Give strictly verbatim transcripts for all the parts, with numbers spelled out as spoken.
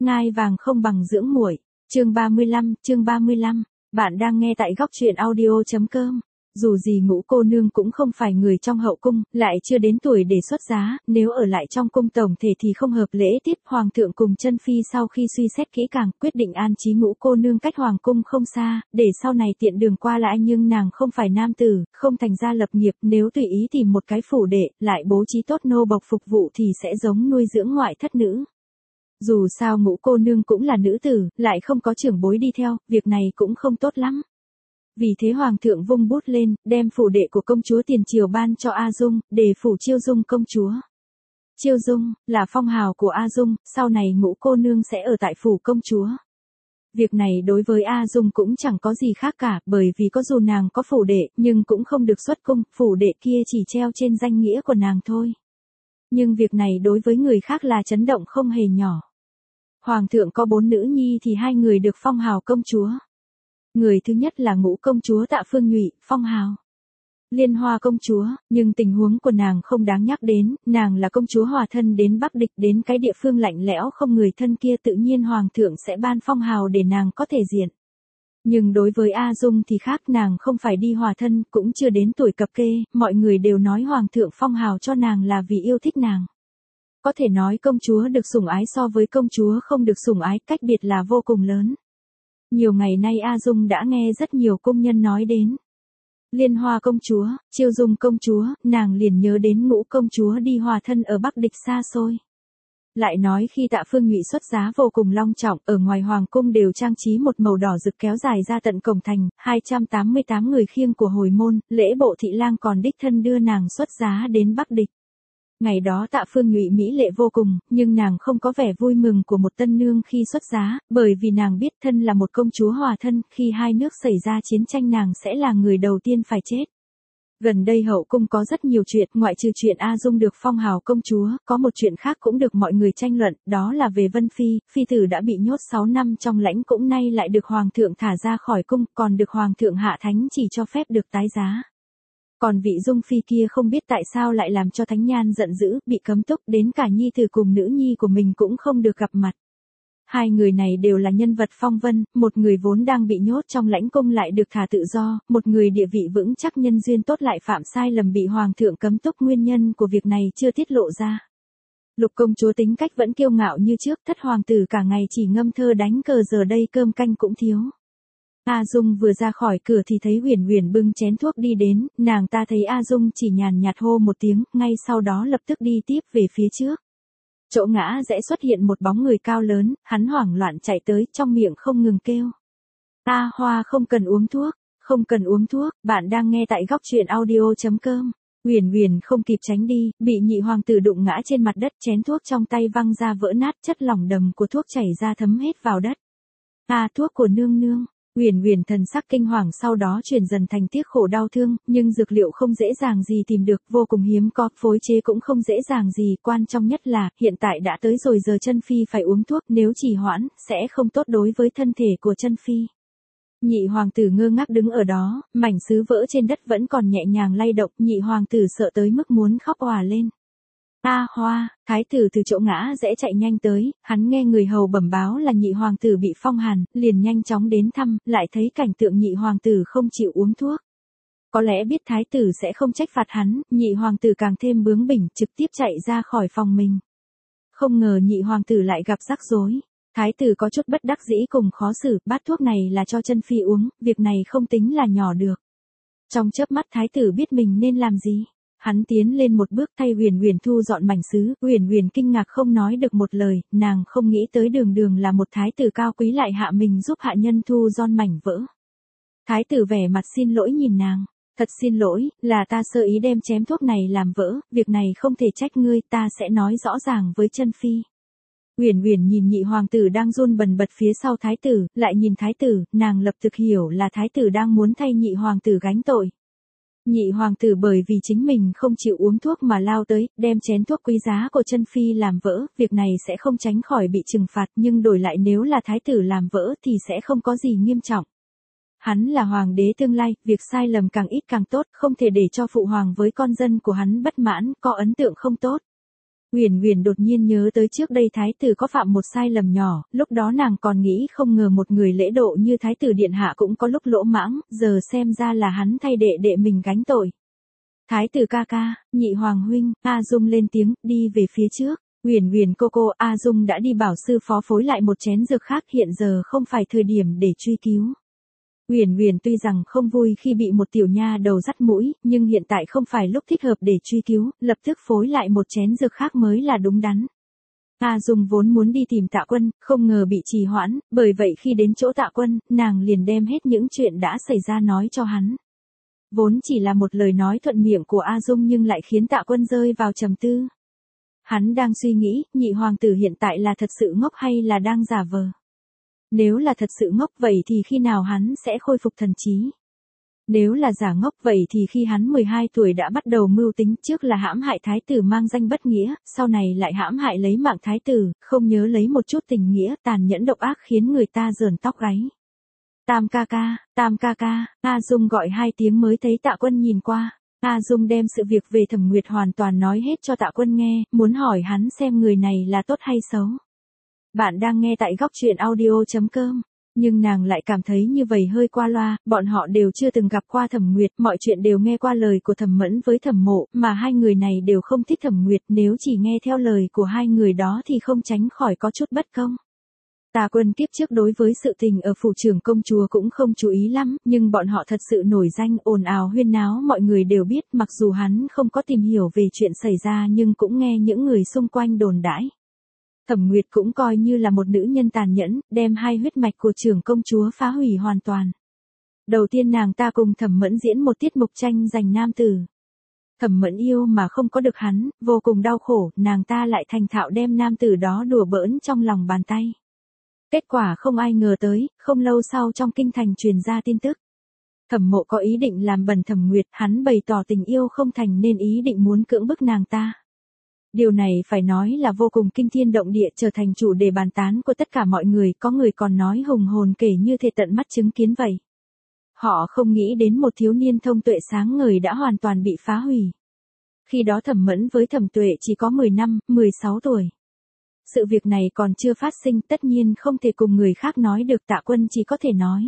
Ngai vàng không bằng dưỡng muội. Chương ba mươi lăm, chương ba mươi lăm. Bạn đang nghe tại góc truyện audio chấm com. Dù gì Ngũ cô nương cũng không phải người trong hậu cung, lại chưa đến tuổi để xuất giá, nếu ở lại trong cung tổng thể thì không hợp lễ tiết. Hoàng thượng cùng Chân Phi sau khi suy xét kỹ càng, quyết định an trí Ngũ cô nương cách hoàng cung không xa, để sau này tiện đường qua lại, nhưng nàng không phải nam tử, không thành gia lập nghiệp, nếu tùy ý tìm một cái phủ đệ, lại bố trí tốt nô bộc phục vụ thì sẽ giống nuôi dưỡng ngoại thất nữ. Dù sao Ngũ cô nương cũng là nữ tử, lại không có trưởng bối đi theo, việc này cũng không tốt lắm. Vì thế hoàng thượng vung bút lên, đem phủ đệ của công chúa tiền triều ban cho A Dung, để phủ Chiêu Dung công chúa. Chiêu Dung, là phong hào của A Dung, sau này Ngũ cô nương sẽ ở tại phủ công chúa. Việc này đối với A Dung cũng chẳng có gì khác cả, bởi vì có dù nàng có phủ đệ, nhưng cũng không được xuất cung, phủ đệ kia chỉ treo trên danh nghĩa của nàng thôi. Nhưng việc này đối với người khác là chấn động không hề nhỏ. Hoàng thượng có bốn nữ nhi thì hai người được phong hào công chúa. Người thứ nhất là Ngũ công chúa Tạ Phương Nhụy, phong hào Liên Hoa công chúa, nhưng tình huống của nàng không đáng nhắc đến, nàng là công chúa hòa thân đến Bắc Địch, đến cái địa phương lạnh lẽo không người thân kia, tự nhiên hoàng thượng sẽ ban phong hào để nàng có thể diện. Nhưng đối với A Dung thì khác, nàng không phải đi hòa thân, cũng chưa đến tuổi cập kê, mọi người đều nói hoàng thượng phong hào cho nàng là vì yêu thích nàng. Có thể nói công chúa được sủng ái so với công chúa không được sủng ái, cách biệt là vô cùng lớn. Nhiều ngày nay A Dung đã nghe rất nhiều công nhân nói đến Liên Hoa công chúa, Chiêu Dung công chúa, nàng liền nhớ đến Ngũ công chúa đi hòa thân ở Bắc Địch xa xôi. Lại nói khi Tạ Phương Nhụy xuất giá vô cùng long trọng, ở ngoài hoàng cung đều trang trí một màu đỏ rực kéo dài ra tận cổng thành, hai trăm tám mươi tám người khiêng của hồi môn, lễ bộ thị lang còn đích thân đưa nàng xuất giá đến Bắc Địch. Ngày đó Tạ Phương Nhụy mỹ lệ vô cùng, nhưng nàng không có vẻ vui mừng của một tân nương khi xuất giá, bởi vì nàng biết thân là một công chúa hòa thân, khi hai nước xảy ra chiến tranh nàng sẽ là người đầu tiên phải chết. Gần đây hậu cung có rất nhiều chuyện, ngoại trừ chuyện A Dung được phong hào công chúa, có một chuyện khác cũng được mọi người tranh luận, đó là về Vân Phi. Phi tử đã bị nhốt sáu năm trong lãnh cũng nay lại được hoàng thượng thả ra khỏi cung, còn được hoàng thượng hạ thánh chỉ cho phép được tái giá. Còn vị Dung Phi kia không biết tại sao lại làm cho Thánh Nhan giận dữ, bị cấm túc, đến cả nhi tử cùng nữ nhi của mình cũng không được gặp mặt. Hai người này đều là nhân vật phong vân, một người vốn đang bị nhốt trong lãnh cung lại được thả tự do, một người địa vị vững chắc nhân duyên tốt lại phạm sai lầm bị hoàng thượng cấm túc, nguyên nhân của việc này chưa tiết lộ ra. Lục công chúa tính cách vẫn kiêu ngạo như trước, thất hoàng tử cả ngày chỉ ngâm thơ đánh cờ, giờ đây cơm canh cũng thiếu. A Dung vừa ra khỏi cửa thì thấy Huyền Huyền bưng chén thuốc đi đến, nàng ta thấy A Dung chỉ nhàn nhạt hô một tiếng, ngay sau đó lập tức đi tiếp về phía trước. Chỗ ngã rẽ xuất hiện một bóng người cao lớn, hắn hoảng loạn chạy tới, trong miệng không ngừng kêu. A Hoa không cần uống thuốc, không cần uống thuốc, bạn đang nghe tại góc truyện audio chấm com. Huyền Huyền không kịp tránh đi, bị nhị hoàng tử đụng ngã trên mặt đất, chén thuốc trong tay văng ra vỡ nát, chất lỏng đầm của thuốc chảy ra thấm hết vào đất. A thuốc của nương nương. Huyền Huyền thần sắc kinh hoàng, sau đó chuyển dần thành tiếc khổ đau thương, nhưng dược liệu không dễ dàng gì tìm được, vô cùng hiếm có, phối chế cũng không dễ dàng gì, quan trọng nhất là, hiện tại đã tới rồi giờ Chân Phi phải uống thuốc, nếu trì hoãn, sẽ không tốt đối với thân thể của Chân Phi. Nhị hoàng tử ngơ ngác đứng ở đó, mảnh sứ vỡ trên đất vẫn còn nhẹ nhàng lay động, nhị hoàng tử sợ tới mức muốn khóc òa lên. A Hoa, thái tử từ chỗ ngã rẽ chạy nhanh tới, hắn nghe người hầu bẩm báo là nhị hoàng tử bị phong hàn, liền nhanh chóng đến thăm, lại thấy cảnh tượng nhị hoàng tử không chịu uống thuốc. Có lẽ biết thái tử sẽ không trách phạt hắn, nhị hoàng tử càng thêm bướng bỉnh, trực tiếp chạy ra khỏi phòng mình. Không ngờ nhị hoàng tử lại gặp rắc rối. Thái tử có chút bất đắc dĩ cùng khó xử, bát thuốc này là cho Chân Phi uống, việc này không tính là nhỏ được. Trong chớp mắt thái tử biết mình nên làm gì. Hắn tiến lên một bước thay Huyền Huyền thu dọn mảnh sứ, Huyền Huyền kinh ngạc không nói được một lời, nàng không nghĩ tới đường đường là một thái tử cao quý lại hạ mình giúp hạ nhân thu dọn mảnh vỡ. Thái tử vẻ mặt xin lỗi nhìn nàng, thật xin lỗi, là ta sơ ý đem chén thuốc này làm vỡ, việc này không thể trách ngươi, ta sẽ nói rõ ràng với Chân Phi. Huyền Huyền nhìn nhị hoàng tử đang run bần bật phía sau thái tử, lại nhìn thái tử, nàng lập tức hiểu là thái tử đang muốn thay nhị hoàng tử gánh tội. Nhị hoàng tử bởi vì chính mình không chịu uống thuốc mà lao tới, đem chén thuốc quý giá của Chân Phi làm vỡ, việc này sẽ không tránh khỏi bị trừng phạt, nhưng đổi lại nếu là thái tử làm vỡ thì sẽ không có gì nghiêm trọng. Hắn là hoàng đế tương lai, việc sai lầm càng ít càng tốt, không thể để cho phụ hoàng với con dân của hắn bất mãn, có ấn tượng không tốt. Uyển Uyển đột nhiên nhớ tới trước đây thái tử có phạm một sai lầm nhỏ, lúc đó nàng còn nghĩ không ngờ một người lễ độ như thái tử điện hạ cũng có lúc lỗ mãng, giờ xem ra là hắn thay đệ đệ mình gánh tội. Thái tử ca ca, nhị hoàng huynh, A Dung lên tiếng, đi về phía trước. Uyển Uyển cô cô, A Dung đã đi bảo sư phó phối lại một chén dược khác, hiện giờ không phải thời điểm để truy cứu. Uyển Uyển tuy rằng không vui khi bị một tiểu nha đầu dắt mũi, nhưng hiện tại không phải lúc thích hợp để truy cứu, lập tức phối lại một chén dược khác mới là đúng đắn. A Dung vốn muốn đi tìm Tạ Quân, không ngờ bị trì hoãn, bởi vậy khi đến chỗ Tạ Quân, nàng liền đem hết những chuyện đã xảy ra nói cho hắn. Vốn chỉ là một lời nói thuận miệng của A Dung nhưng lại khiến Tạ Quân rơi vào trầm tư. Hắn đang suy nghĩ, nhị hoàng tử hiện tại là thật sự ngốc hay là đang giả vờ. Nếu là thật sự ngốc vậy thì khi nào hắn sẽ khôi phục thần trí? Nếu là giả ngốc vậy thì khi hắn mười hai tuổi đã bắt đầu mưu tính, trước là hãm hại thái tử mang danh bất nghĩa, sau này lại hãm hại lấy mạng thái tử, không nhớ lấy một chút tình nghĩa, tàn nhẫn độc ác khiến người ta rờn tóc gáy. Tam ca ca, Tam ca ca, A Dung gọi hai tiếng mới thấy Tạ Quân nhìn qua. A Dung đem sự việc về Thẩm Nguyệt hoàn toàn nói hết cho Tạ Quân nghe, muốn hỏi hắn xem người này là tốt hay xấu. Bạn đang nghe tại góc truyện audio chấm com, nhưng nàng lại cảm thấy như vậy hơi qua loa, bọn họ đều chưa từng gặp qua Thẩm Nguyệt, mọi chuyện đều nghe qua lời của Thẩm Mẫn với Thẩm Mộ, mà hai người này đều không thích Thẩm Nguyệt, nếu chỉ nghe theo lời của hai người đó thì không tránh khỏi có chút bất công. Tạ Quân kiếp trước đối với sự tình ở phủ trưởng công chúa cũng không chú ý lắm, nhưng bọn họ thật sự nổi danh, ồn ào huyên náo, mọi người đều biết, mặc dù hắn không có tìm hiểu về chuyện xảy ra nhưng cũng nghe những người xung quanh đồn đãi. Thẩm Nguyệt cũng coi như là một nữ nhân tàn nhẫn, đem hai huyết mạch của trưởng công chúa phá hủy hoàn toàn. Đầu tiên nàng ta cùng Thẩm Mẫn diễn một tiết mục tranh giành nam tử. Thẩm Mẫn yêu mà không có được hắn, vô cùng đau khổ, nàng ta lại thành thạo đem nam tử đó đùa bỡn trong lòng bàn tay. Kết quả không ai ngờ tới, không lâu sau trong kinh thành truyền ra tin tức. Thẩm Mộ có ý định làm bẩn Thẩm Nguyệt, hắn bày tỏ tình yêu không thành nên ý định muốn cưỡng bức nàng ta. Điều này phải nói là vô cùng kinh thiên động địa, trở thành chủ đề bàn tán của tất cả mọi người, có người còn nói hùng hồn kể như thể tận mắt chứng kiến vậy. Họ không nghĩ đến một thiếu niên thông tuệ sáng ngời đã hoàn toàn bị phá hủy. Khi đó Thẩm Mẫn với Thẩm Tuệ chỉ có mười năm, mười sáu tuổi. Sự việc này còn chưa phát sinh, tất nhiên không thể cùng người khác nói được, Tạ Quân chỉ có thể nói.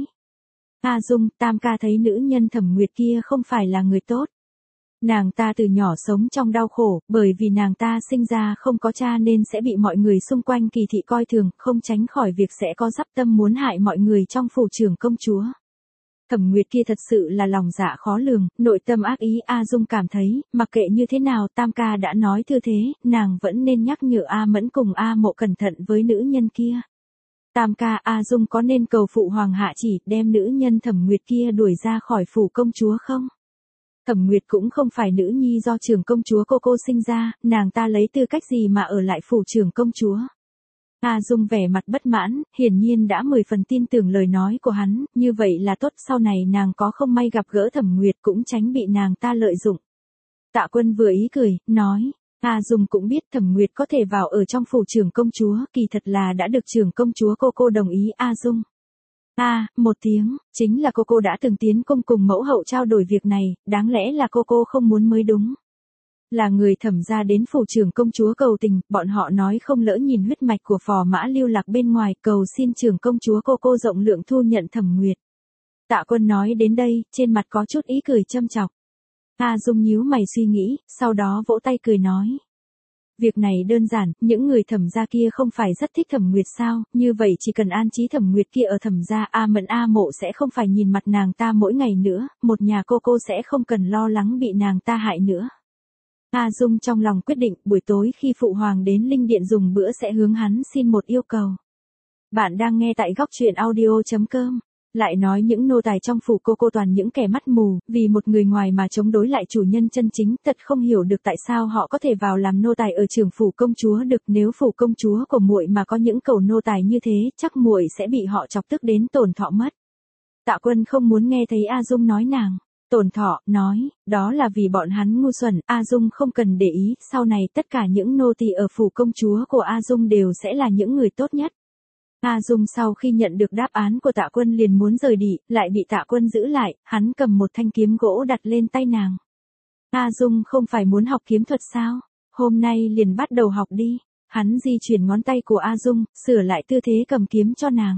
A Dung, Tam ca thấy nữ nhân Thẩm Nguyệt kia không phải là người tốt. Nàng ta từ nhỏ sống trong đau khổ, bởi vì nàng ta sinh ra không có cha nên sẽ bị mọi người xung quanh kỳ thị coi thường, không tránh khỏi việc sẽ có dắp tâm muốn hại mọi người trong phủ trưởng công chúa. Thẩm Nguyệt kia thật sự là lòng dạ khó lường, nội tâm ác ý. A Dung cảm thấy, mặc kệ như thế nào Tam ca đã nói như thế, nàng vẫn nên nhắc nhở A Mẫn cùng A Mộ cẩn thận với nữ nhân kia. Tam ca, A Dung có nên cầu phụ hoàng hạ chỉ đem nữ nhân Thẩm Nguyệt kia đuổi ra khỏi phủ công chúa không? Thẩm Nguyệt cũng không phải nữ nhi do trưởng công chúa cô cô sinh ra, nàng ta lấy tư cách gì mà ở lại phủ trưởng công chúa? A Dung vẻ mặt bất mãn, hiển nhiên đã mười phần tin tưởng lời nói của hắn, như vậy là tốt, sau này nàng có không may gặp gỡ Thẩm Nguyệt cũng tránh bị nàng ta lợi dụng. Tạ Quân vừa ý cười, nói, A Dung cũng biết Thẩm Nguyệt có thể vào ở trong phủ trưởng công chúa, kỳ thật là đã được trưởng công chúa cô cô đồng ý. A Dung. A, à, một tiếng, chính là cô cô đã từng tiến cung cùng mẫu hậu trao đổi việc này, đáng lẽ là cô cô không muốn mới đúng. Là người Thẩm gia đến phủ trưởng công chúa cầu tình, bọn họ nói không lỡ nhìn huyết mạch của phò mã lưu lạc bên ngoài, cầu xin trưởng công chúa cô cô rộng lượng thu nhận Thẩm Nguyệt. Tạ Quân nói đến đây, trên mặt có chút ý cười châm chọc. A Dung nhíu mày suy nghĩ, sau đó vỗ tay cười nói. Việc này đơn giản, những người Thẩm gia kia không phải rất thích Thẩm Nguyệt sao, như vậy chỉ cần an trí Thẩm Nguyệt kia ở Thẩm gia, A Mẫn A Mộ sẽ không phải nhìn mặt nàng ta mỗi ngày nữa, một nhà cô cô sẽ không cần lo lắng bị nàng ta hại nữa. A Dung trong lòng quyết định, buổi tối khi phụ hoàng đến linh điện dùng bữa sẽ hướng hắn xin một yêu cầu. Bạn đang nghe tại góc truyện audio chấm com. Lại nói những nô tài trong phủ cô cô toàn những kẻ mắt mù, vì một người ngoài mà chống đối lại chủ nhân chân chính, thật không hiểu được tại sao họ có thể vào làm nô tài ở trưởng phủ công chúa được, nếu phủ công chúa của muội mà có những cẩu nô tài như thế, chắc muội sẽ bị họ chọc tức đến tổn thọ mất. Tạ Quân không muốn nghe thấy A Dung nói nàng tổn thọ, nói, đó là vì bọn hắn ngu xuẩn. A Dung không cần để ý, sau này tất cả những nô tỳ ở phủ công chúa của A Dung đều sẽ là những người tốt nhất. A Dung sau khi nhận được đáp án của Tạ Quân liền muốn rời đi, lại bị Tạ Quân giữ lại, hắn cầm một thanh kiếm gỗ đặt lên tay nàng. A Dung không phải muốn học kiếm thuật sao? Hôm nay liền bắt đầu học đi. Hắn di chuyển ngón tay của A Dung, sửa lại tư thế cầm kiếm cho nàng.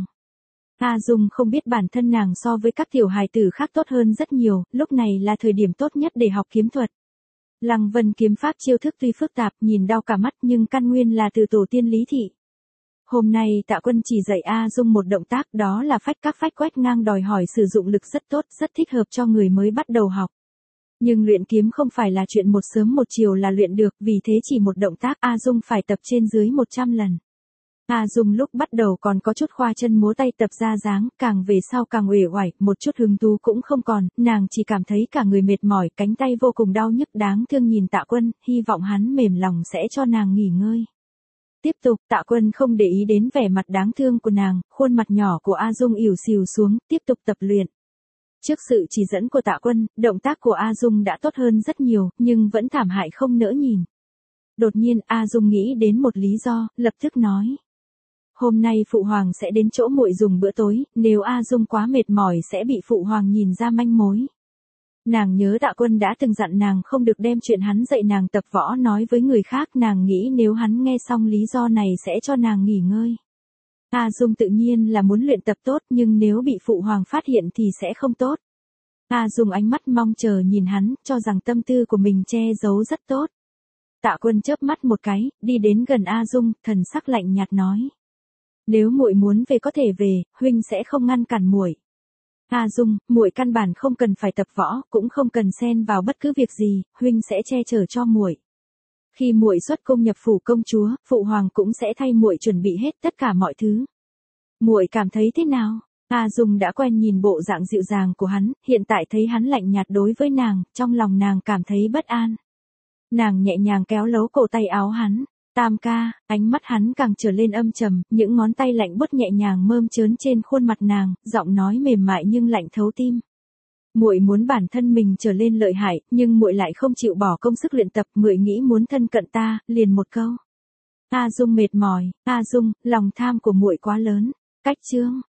A Dung không biết bản thân nàng so với các tiểu hài tử khác tốt hơn rất nhiều, lúc này là thời điểm tốt nhất để học kiếm thuật. Lăng Vân kiếm pháp chiêu thức tuy phức tạp, nhìn đau cả mắt nhưng căn nguyên là từ tổ tiên Lý Thị. Hôm nay Tạ Quân chỉ dạy A Dung một động tác, đó là phách các phách quét ngang, đòi hỏi sử dụng lực rất tốt, rất thích hợp cho người mới bắt đầu học. Nhưng luyện kiếm không phải là chuyện một sớm một chiều là luyện được, vì thế chỉ một động tác A Dung phải tập trên dưới một trăm lần. A Dung lúc bắt đầu còn có chút khoa chân múa tay tập ra dáng, càng về sau càng uể oải, một chút hứng thú cũng không còn, nàng chỉ cảm thấy cả người mệt mỏi, cánh tay vô cùng đau nhức, đáng thương nhìn Tạ Quân, hy vọng hắn mềm lòng sẽ cho nàng nghỉ ngơi. Tiếp tục, Tạ Quân không để ý đến vẻ mặt đáng thương của nàng, khuôn mặt nhỏ của A Dung ỉu xìu xuống, tiếp tục tập luyện. Trước sự chỉ dẫn của Tạ Quân, động tác của A Dung đã tốt hơn rất nhiều, nhưng vẫn thảm hại không nỡ nhìn. Đột nhiên A Dung nghĩ đến một lý do, lập tức nói. Hôm nay Phụ Hoàng sẽ đến chỗ muội dùng bữa tối, nếu A Dung quá mệt mỏi sẽ bị Phụ Hoàng nhìn ra manh mối. Nàng nhớ Tạ Quân đã từng dặn nàng không được đem chuyện hắn dạy nàng tập võ nói với người khác, nàng nghĩ nếu hắn nghe xong lý do này sẽ cho nàng nghỉ ngơi. A Dung tự nhiên là muốn luyện tập tốt, nhưng nếu bị Phụ Hoàng phát hiện thì sẽ không tốt. A Dung ánh mắt mong chờ nhìn hắn, cho rằng tâm tư của mình che giấu rất tốt. Tạ Quân chớp mắt một cái, đi đến gần A Dung, thần sắc lạnh nhạt nói. Nếu muội muốn về có thể về, huynh sẽ không ngăn cản muội. A Dung, muội căn bản không cần phải tập võ, cũng không cần xen vào bất cứ việc gì, huynh sẽ che chở cho muội. Khi muội xuất cung nhập phủ công chúa, Phụ Hoàng cũng sẽ thay muội chuẩn bị hết tất cả mọi thứ. Muội cảm thấy thế nào? A Dung đã quen nhìn bộ dạng dịu dàng của hắn, hiện tại thấy hắn lạnh nhạt đối với nàng, trong lòng nàng cảm thấy bất an. Nàng nhẹ nhàng kéo lấu cổ tay áo hắn. Tam ca, ánh mắt hắn càng trở lên âm trầm, những ngón tay lạnh buốt nhẹ nhàng mơn trớn trên khuôn mặt nàng, giọng nói mềm mại nhưng lạnh thấu tim. Muội muốn bản thân mình trở lên lợi hại, nhưng muội lại không chịu bỏ công sức luyện tập, muội nghĩ muốn thân cận ta, liền một câu. A Dung mệt mỏi, A Dung, lòng tham của muội quá lớn. Cách chương